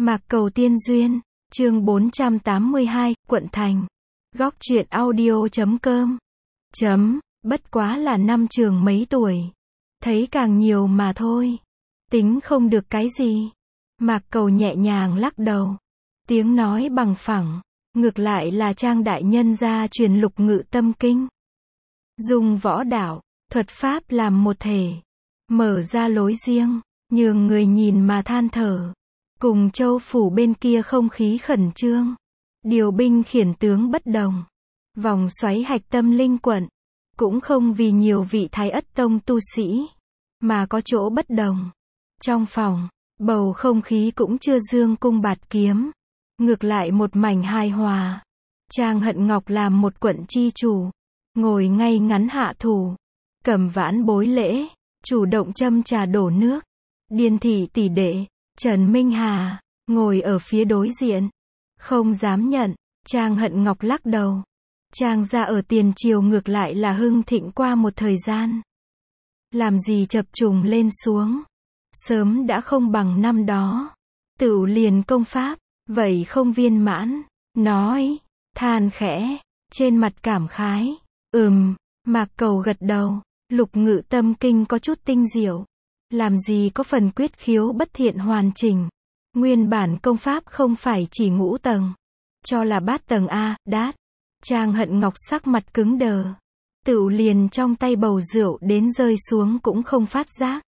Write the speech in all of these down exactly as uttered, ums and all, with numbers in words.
Mạc Cầu Tiên Duyên, chương bốn trăm tám mươi hai, Quận Thành. Góc truyện audio chấm com. Chấm, bất quá là năm trường mấy tuổi. Thấy càng nhiều mà thôi. Tính không được cái gì. Mạc Cầu nhẹ nhàng lắc đầu. Tiếng nói bằng phẳng. Ngược lại là Trang đại nhân gia truyền Lục Ngự Tâm Kinh. Dùng võ đạo, thuật pháp làm một thể. Mở ra lối riêng, nhường người nhìn mà than thở. Cùng Châu phủ bên kia không khí khẩn trương. Điều binh khiển tướng bất đồng. Vòng xoáy hạch tâm linh quận. Cũng không vì nhiều vị Thái Ất Tông tu sĩ. Mà có chỗ bất đồng. Trong phòng, bầu không khí cũng chưa dương cung bạt kiếm. Ngược lại một mảnh hài hòa. Trang Hận Ngọc làm một quận chi chủ. Ngồi ngay ngắn hạ thủ. Cầm vãn bối lễ. Chủ động châm trà đổ nước. Điền thị tỷ đệ. Trần Minh Hà, ngồi ở phía đối diện. Không dám nhận. Trang Hận Ngọc lắc đầu. Trang gia ở tiền triều ngược lại là hưng thịnh qua một thời gian. Làm gì chập trùng lên xuống. Sớm đã không bằng năm đó. Tửu liền công pháp, vậy không viên mãn. Nói, than khẽ, trên mặt cảm khái. Ừm, Mạc Cầu gật đầu. Lục Ngự Tâm Kinh có chút tinh diệu. Làm gì có phần quyết khiếu bất thiện hoàn chỉnh. Nguyên bản công pháp không phải chỉ ngũ tầng. Cho là bát tầng A, đát. Trang Hận Ngọc sắc mặt cứng đờ. Tửu liền trong tay bầu rượu đến rơi xuống cũng không phát giác.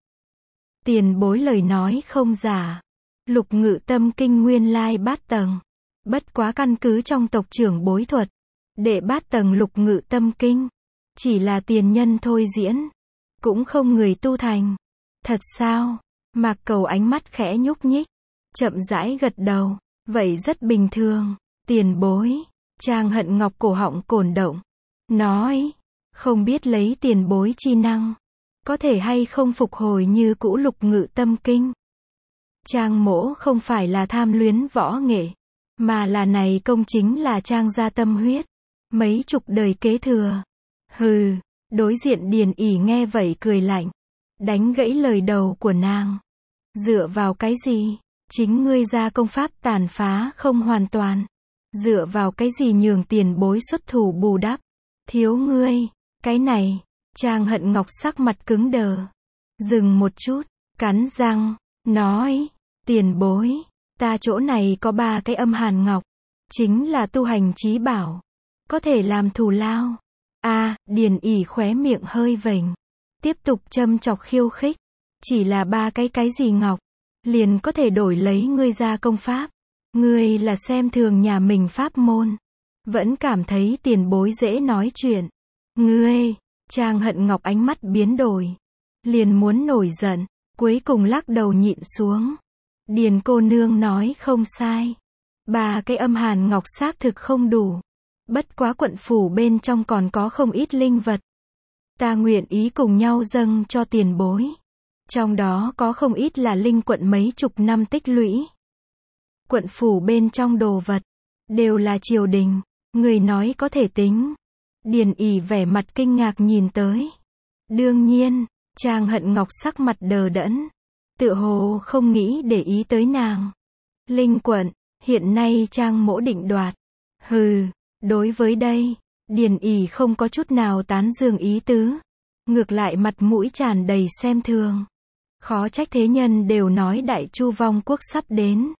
Tiền bối lời nói không giả. Lục Ngự Tâm Kinh nguyên lai bát tầng. Bất quá căn cứ trong tộc trưởng bối thuật. Đệ bát tầng Lục Ngự Tâm Kinh. Chỉ là tiền nhân thôi diễn. Cũng không người tu thành. Thật sao? Mạc Cầu ánh mắt khẽ nhúc nhích. Chậm rãi gật đầu. Vậy rất bình thường. Tiền bối. Trang Hận Ngọc cổ họng cổn động. Nói. Không biết lấy tiền bối chi năng. Có thể hay không phục hồi như cũ Lục Ngự Tâm Kinh. Trang mỗ không phải là tham luyến võ nghệ. Mà là này công chính là Trang gia tâm huyết. Mấy chục đời kế thừa. Hừ. Đối diện Điền ỉ nghe vậy cười lạnh. Đánh gãy lời đầu của nàng. Dựa vào cái gì? Chính ngươi ra công pháp tàn phá không hoàn toàn. Dựa vào cái gì nhường tiền bối xuất thủ bù đắp? Thiếu ngươi. Cái này. Trang Hận Ngọc sắc mặt cứng đờ. Dừng một chút. Cắn răng. Nói. Tiền bối. Ta chỗ này có ba cái âm hàn ngọc. Chính là tu hành chí bảo. Có thể làm thù lao. A, Điền ỉ khóe miệng hơi vểnh. Tiếp tục châm chọc khiêu khích. Chỉ là ba cái cái gì ngọc. Liền có thể đổi lấy ngươi ra công pháp. Ngươi là xem thường nhà mình pháp môn. Vẫn cảm thấy tiền bối dễ nói chuyện. Ngươi. Trang Hận Ngọc ánh mắt biến đổi. Liền muốn nổi giận. Cuối cùng lắc đầu nhịn xuống. Điền cô nương nói không sai. Ba cái âm hàn ngọc xác thực không đủ. Bất quá quận phủ bên trong còn có không ít linh vật. Ta nguyện ý cùng nhau dâng cho tiền bối. Trong đó có không ít là linh quận mấy chục năm tích lũy. Quận phủ bên trong đồ vật. Đều là triều đình. Người nói có thể tính. Điền ỉ vẻ mặt kinh ngạc nhìn tới. Đương nhiên. Trang Hận Ngọc sắc mặt đờ đẫn. Tựa hồ không nghĩ để ý tới nàng. Linh quận. Hiện nay Trang mỗ định đoạt. Hừ. Đối với đây. Điền ỉ không có chút nào tán dương ý tứ. Ngược lại mặt mũi tràn đầy xem thường. Khó trách thế nhân đều nói đại chu vong quốc sắp đến.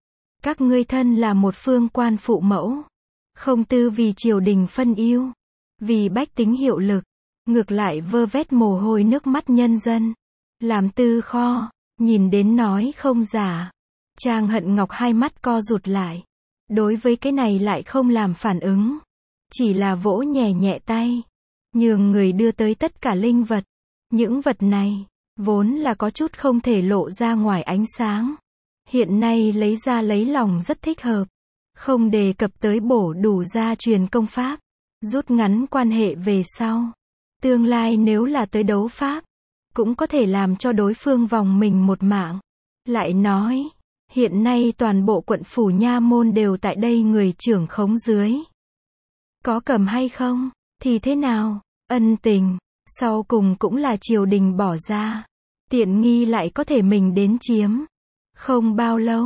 Các ngươi thân là một phương quan phụ mẫu. Không tư vì triều đình phân ưu. Vì bách tính hiệu lực. Ngược lại vơ vét mồ hôi nước mắt nhân dân. Làm tư kho. Nhìn đến nói không giả. Trang Hận Ngọc hai mắt co rụt lại. Đối với cái này lại không làm phản ứng. Chỉ là vỗ nhẹ nhẹ tay. Nhường người đưa tới tất cả linh vật. Những vật này. Vốn là có chút không thể lộ ra ngoài ánh sáng. Hiện nay lấy ra lấy lòng rất thích hợp. Không đề cập tới bổ đủ gia truyền công pháp. Rút ngắn quan hệ về sau. Tương lai nếu là tới đấu pháp. Cũng có thể làm cho đối phương vòng mình một mạng. Lại nói. Hiện nay toàn bộ quận phủ nha môn đều tại đây người trưởng khống dưới. Có cầm hay không? Thì thế nào? Ân tình. Sau cùng cũng là triều đình bỏ ra. Tiện nghi lại có thể mình đến chiếm. Không bao lâu.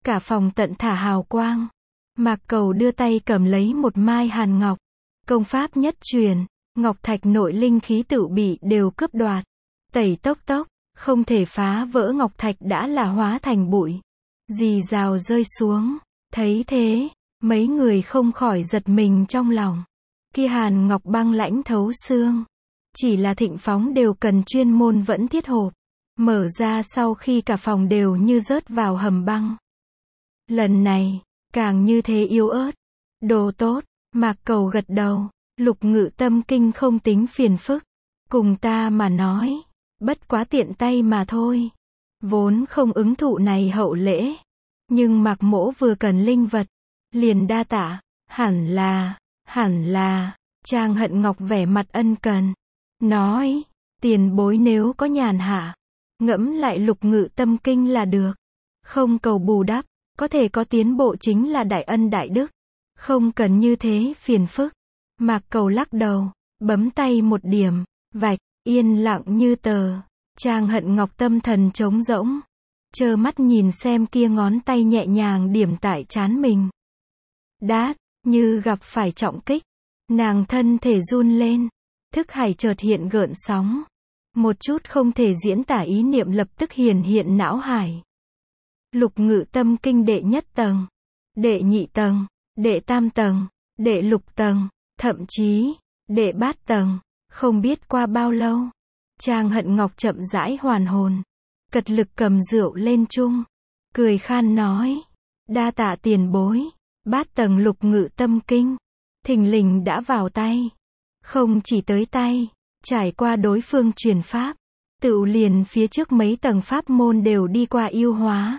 cả phòng tận thả hào quang. Mạc Cầu đưa tay cầm lấy một mai hàn ngọc. Công pháp nhất truyền, ngọc thạch nội linh khí tự bị đều cướp đoạt. Tẩy tốc tốc, không thể phá vỡ ngọc thạch đã là hóa thành bụi. Rì rào rơi xuống. Thấy thế, mấy người không khỏi giật mình trong lòng. Kia hàn ngọc băng lãnh thấu xương. Chỉ là Thịnh Phóng đều cần chuyên môn vẫn thiết hộp. Mở ra sau khi cả phòng đều như rớt vào hầm băng. Lần này, càng như thế yếu ớt. Đồ tốt, Mạc Cầu gật đầu. Lục Ngự Tâm Kinh không tính phiền phức. Cùng ta mà nói, bất quá tiện tay mà thôi. Vốn không ứng thụ này hậu lễ. Nhưng Mạc Mỗ vừa cần linh vật. Liền đa tạ, hẳn là, hẳn là. Trang Hận Ngọc vẻ mặt ân cần. Nói, tiền bối nếu có nhàn hạ. Ngẫm lại Lục Ngự Tâm Kinh là được. Không cầu bù đắp, có thể có tiến bộ chính là đại ân đại đức. Không cần như thế phiền phức. Mạc Cầu lắc đầu, bấm tay một điểm, vạch, yên lặng như tờ. Trang Hận Ngọc tâm thần trống rỗng. Trơ mắt nhìn xem kia ngón tay nhẹ nhàng điểm tại trán mình. Đát, như gặp phải trọng kích. Nàng thân thể run lên. Thức hải chợt hiện gợn sóng. Một chút không thể diễn tả ý niệm lập tức hiển hiện não hải. Lục Ngự Tâm Kinh đệ nhất tầng, đệ nhị tầng, đệ tam tầng, đệ lục tầng, thậm chí, đệ bát tầng. Không biết qua bao lâu, Trang Hận Ngọc chậm rãi hoàn hồn. Cật lực cầm rượu lên chung. Cười khan nói. Đa tạ tiền bối. Bát tầng Lục Ngự Tâm Kinh. Thình lình đã vào tay. Không chỉ tới tay. Trải qua đối phương truyền pháp. Tự liền phía trước mấy tầng pháp môn đều đi qua yêu hóa.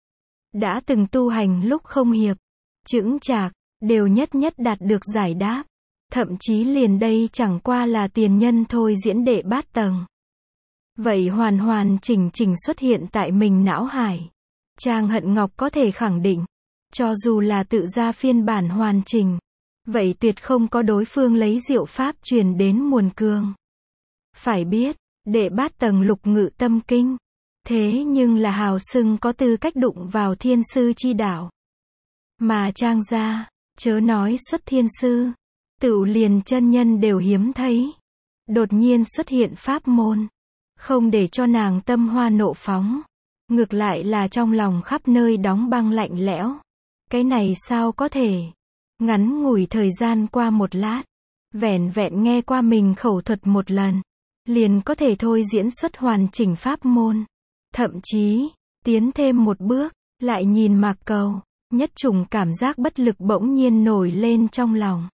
Đã từng tu hành lúc không hiệp. Chững chạc. Đều nhất nhất đạt được giải đáp. Thậm chí liền đây chẳng qua là tiền nhân thôi diễn đệ bát tầng. Vậy hoàn hoàn chỉnh chỉnh xuất hiện tại mình não hải. Trang Hận Ngọc có thể khẳng định. Cho dù là tự ra phiên bản hoàn chỉnh. Vậy tuyệt không có đối phương lấy diệu pháp truyền đến muồn cương. Phải biết, đệ bát tầng Lục Ngự Tâm Kinh. Thế nhưng là hào xưng có tư cách đụng vào thiên sư chi đạo. Mà Trang gia, chớ nói xuất thiên sư. Tự liền chân nhân đều hiếm thấy. Đột nhiên xuất hiện pháp môn. Không để cho nàng tâm hoa nộ phóng. Ngược lại là trong lòng khắp nơi đóng băng lạnh lẽo. Cái này sao có thể? Ngắn ngủi thời gian qua một lát. Vẻn vẹn nghe qua mình khẩu thuật một lần. Liền có thể thôi diễn xuất hoàn chỉnh pháp môn. Thậm chí, tiến thêm một bước, lại nhìn Mạc Cầu. Nhất trùng cảm giác bất lực bỗng nhiên nổi lên trong lòng.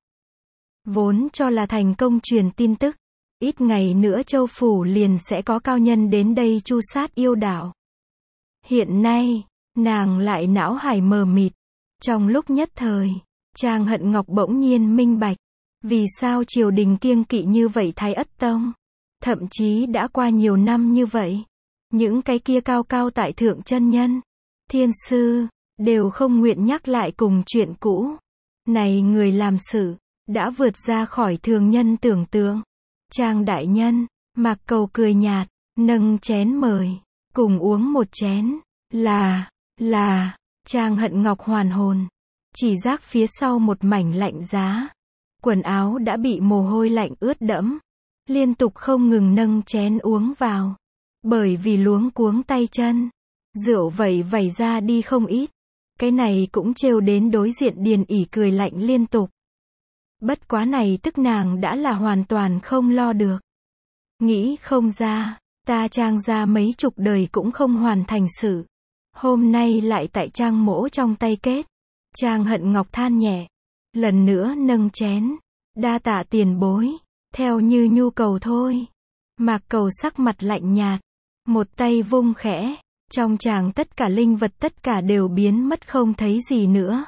Vốn cho là thành công truyền tin tức. Ít ngày nữa châu phủ liền sẽ có cao nhân đến đây chu sát yêu đạo. Hiện nay, nàng lại não hải mờ mịt. Trong lúc nhất thời, Trang Hận Ngọc bỗng nhiên minh bạch. Vì sao triều đình kiêng kỵ như vậy Thái Ất Tông? Thậm chí đã qua nhiều năm như vậy. Những cái kia cao cao tại thượng chân nhân, thiên sư, đều không nguyện nhắc lại cùng chuyện cũ. Này người làm sự, đã vượt ra khỏi thường nhân tưởng tượng. Trang đại nhân, Mạc Cầu cười nhạt, nâng chén mời, cùng uống một chén, là, là, Trang Hận Ngọc hoàn hồn, chỉ giác phía sau một mảnh lạnh giá, quần áo đã bị mồ hôi lạnh ướt đẫm, liên tục không ngừng nâng chén uống vào, bởi vì luống cuống tay chân, rượu vẩy vẩy ra đi không ít, cái này cũng trêu đến đối diện Điền ỉ cười lạnh liên tục. Bất quá này tức nàng đã là hoàn toàn không lo được. Nghĩ không ra, ta Trang gia mấy chục đời cũng không hoàn thành sự. Hôm nay lại tại Trang mỗ trong tay kết. Trang Hận Ngọc than nhẹ. Lần nữa nâng chén. Đa tạ tiền bối. Theo như nhu cầu thôi. Mạc Cầu sắc mặt lạnh nhạt. Một tay vung khẽ. Trong tràng tất cả linh vật tất cả đều biến mất không thấy gì nữa.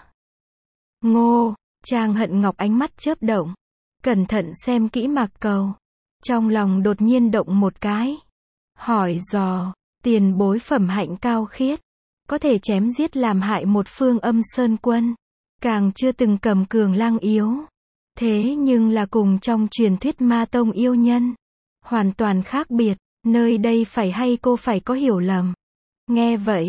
Ngô. Trang Hận Ngọc ánh mắt chớp động. Cẩn thận xem kỹ Mạc Cầu. Trong lòng đột nhiên động một cái. Hỏi dò. Tiền bối phẩm hạnh cao khiết. Có thể chém giết làm hại một phương Âm Sơn quân. Càng chưa từng cầm cường lang yếu. Thế nhưng là cùng trong truyền thuyết ma tông yêu nhân. Hoàn toàn khác biệt. Nơi đây phải hay cô phải có hiểu lầm. Nghe vậy.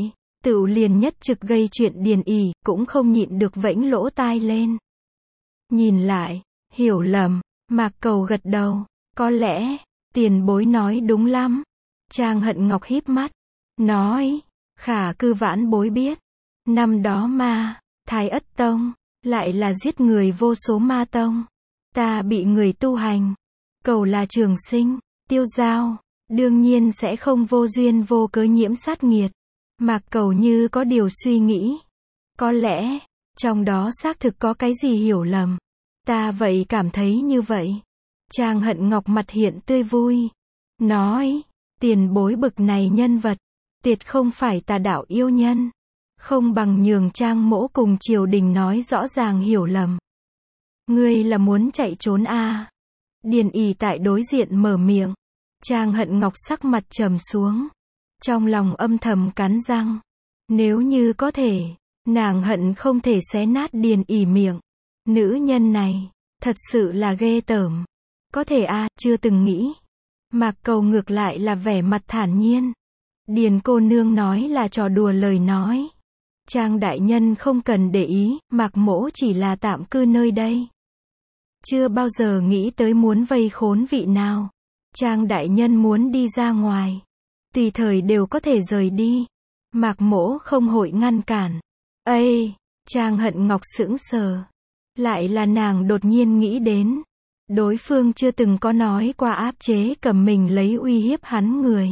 Tựu liền nhất trực gây chuyện Điền ỉ, cũng không nhịn được vẫy lỗ tai lên. Nhìn lại, hiểu lầm, Mạc Cầu gật đầu, có lẽ, tiền bối nói đúng lắm. Trang Hận Ngọc híp mắt, nói, khả cư vãn bối biết, năm đó ma, Thái Ất Tông, lại là giết người vô số ma tông. Ta bị người tu hành, cầu là trường sinh, tiêu giao, đương nhiên sẽ không vô duyên vô cớ nhiễm sát nghiệt. Mạc Cầu như có điều suy nghĩ. Có lẽ, trong đó xác thực có cái gì hiểu lầm. Ta vậy cảm thấy như vậy. Trang Hận Ngọc mặt hiện tươi vui. Nói, tiền bối bực này nhân vật, tuyệt không phải tà đạo yêu nhân. Không bằng nhường Trang mỗ cùng triều đình nói rõ ràng hiểu lầm. Ngươi là muốn chạy trốn à? Điền ỉ tại đối diện mở miệng. Trang Hận Ngọc sắc mặt trầm xuống. Trong lòng âm thầm cắn răng. Nếu như có thể, nàng hận không thể xé nát Điền ỉ miệng. Nữ nhân này, thật sự là ghê tởm. Có thể à, chưa từng nghĩ. Mạc Cầu ngược lại là vẻ mặt thản nhiên. Điền cô nương nói là trò đùa lời nói. Trang đại nhân không cần để ý, Mạc mỗ chỉ là tạm cư nơi đây. Chưa bao giờ nghĩ tới muốn vây khốn vị nào. Trang đại nhân muốn đi ra ngoài, tùy thời đều có thể rời đi. Mạc mỗ không hội ngăn cản. Ây, Trang Hận Ngọc sững sờ. Lại là nàng đột nhiên nghĩ đến. Đối phương chưa từng có nói qua áp chế cầm mình lấy uy hiếp hắn người.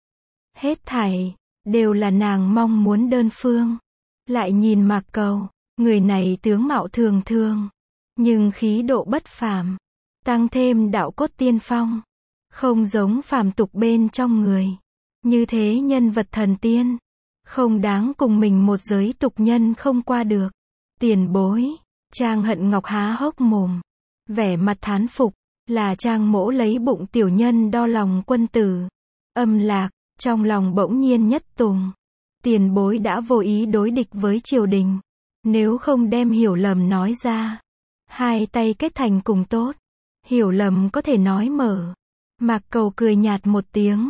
Hết thảy, đều là nàng mong muốn đơn phương. Lại nhìn Mạc Cầu, người này tướng mạo thường thường, nhưng khí độ bất phàm, tăng thêm đạo cốt tiên phong, không giống phàm tục bên trong người. Như thế nhân vật thần tiên, không đáng cùng mình một giới tục nhân không qua được. Tiền bối, Trang Hận Ngọc há hốc mồm, vẻ mặt thán phục, là Trang mỗ lấy bụng tiểu nhân đo lòng quân tử. Âm lạc, trong lòng bỗng nhiên nhất tùng. Tiền bối đã vô ý đối địch với triều đình. Nếu không đem hiểu lầm nói ra, hai tay kết thành cùng tốt. Hiểu lầm có thể nói mở. Mạc Cầu cười nhạt một tiếng.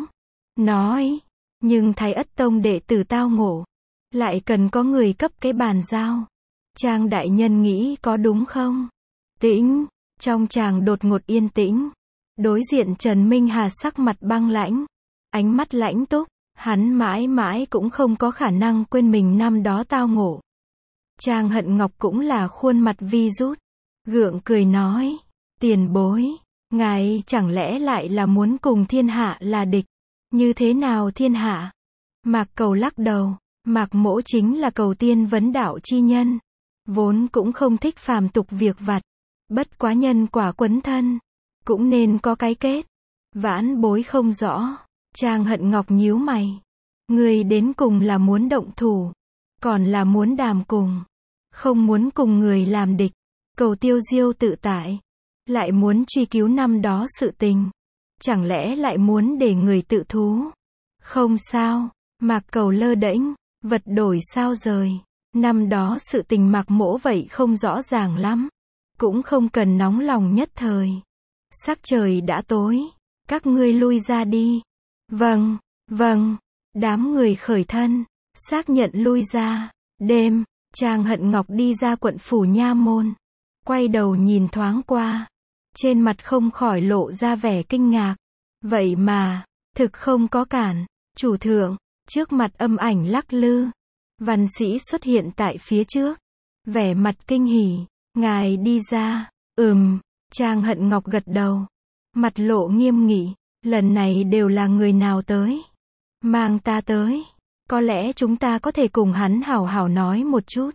Nói, nhưng Thái Ất Tông đệ tử tao ngộ, lại cần có người cấp cái bàn giao. Trang đại nhân nghĩ có đúng không? Tĩnh, trong tràng đột ngột yên tĩnh. Đối diện Trần Minh Hà sắc mặt băng lãnh, ánh mắt lãnh túc. Hắn mãi mãi cũng không có khả năng quên mình năm đó tao ngộ. Trang Hận Ngọc cũng là khuôn mặt vi rút, gượng cười nói, tiền bối, ngài chẳng lẽ lại là muốn cùng thiên hạ là địch? Như thế nào thiên hạ? Mạc Cầu lắc đầu, Mạc mỗ chính là cầu tiên vấn đạo chi nhân, vốn cũng không thích phàm tục việc vặt, bất quá nhân quả quấn thân, cũng nên có cái kết. Vãn bối không rõ. Trang Hận Ngọc nhíu mày. Người đến cùng là muốn động thủ, còn là muốn đàm cùng. Không muốn cùng người làm địch, cầu tiêu diêu tự tại. Lại muốn truy cứu năm đó sự tình. Chẳng lẽ lại muốn để người tự thú? Không sao, Mạc Cầu lơ đễnh, vật đổi sao rời. Năm đó sự tình Mạc mỗ vậy không rõ ràng lắm. Cũng không cần nóng lòng nhất thời. Sắc trời đã tối, các ngươi lui ra đi. Vâng, vâng, đám người khởi thân, xác nhận lui ra. Đêm, Trang Hận Ngọc đi ra quận phủ nha môn, quay đầu nhìn thoáng qua, trên mặt không khỏi lộ ra vẻ kinh ngạc. Vậy mà, thực không có cản, chủ thượng, trước mặt âm ảnh lắc lư, văn sĩ xuất hiện tại phía trước, vẻ mặt kinh hỉ, ngài đi ra. Ừm, Trang Hận Ngọc gật đầu, mặt lộ nghiêm nghị. Lần này đều là người nào tới? Mang ta tới. Có lẽ chúng ta có thể cùng hắn hảo hảo nói một chút.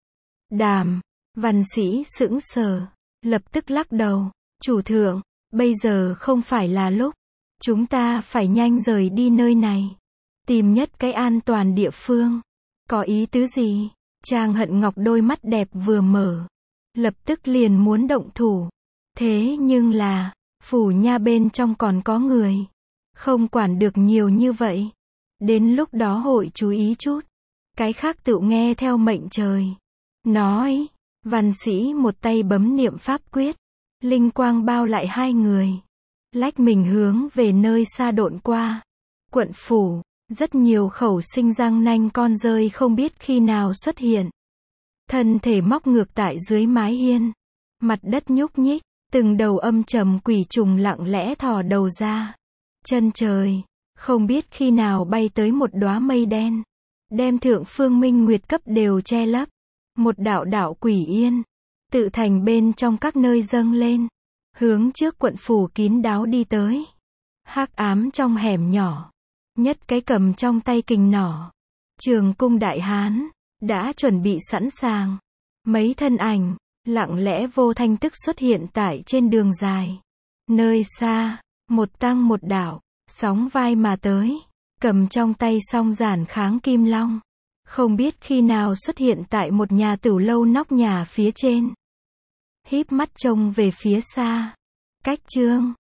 Đàm, văn sĩ sững sờ, lập tức lắc đầu. Chủ thượng, bây giờ không phải là lúc. Chúng ta phải nhanh rời đi nơi này. Tìm nhất cái an toàn địa phương. Có ý tứ gì? Trang Hận Ngọc đôi mắt đẹp vừa mở, lập tức liền muốn động thủ. Thế nhưng là, phủ nha bên trong còn có người, không quản được nhiều như vậy. Đến lúc đó hội chú ý chút, cái khác tự nghe theo mệnh trời. Nói, văn sĩ một tay bấm niệm pháp quyết, linh quang bao lại hai người, lách mình hướng về nơi xa độn qua. Quận phủ, Rất nhiều khẩu sinh răng nanh con rơi không biết khi nào xuất hiện. Thân thể móc ngược tại dưới mái hiên. Mặt đất nhúc nhích, từng đầu âm trầm quỷ trùng lặng lẽ thò đầu ra. Chân trời, không biết khi nào bay tới một đóa mây đen. Đem thượng phương minh nguyệt cấp đều che lấp. Một đạo đạo quỷ yên, tự thành bên trong các nơi dâng lên. Hướng trước quận phủ kín đáo đi tới. Hắc ám trong hẻm nhỏ. Nhất cái cầm trong tay kình nỏ. Trường cung đại hán, đã chuẩn bị sẵn sàng. Mấy thân ảnh, lặng lẽ vô thanh tức xuất hiện tại trên đường dài. Nơi xa, một tăng một đạo, sóng vai mà tới. Cầm trong tay song giản kháng kim long. Không biết khi nào xuất hiện tại một nhà tửu lâu nóc nhà phía trên. Híp mắt trông về phía xa. Cách chương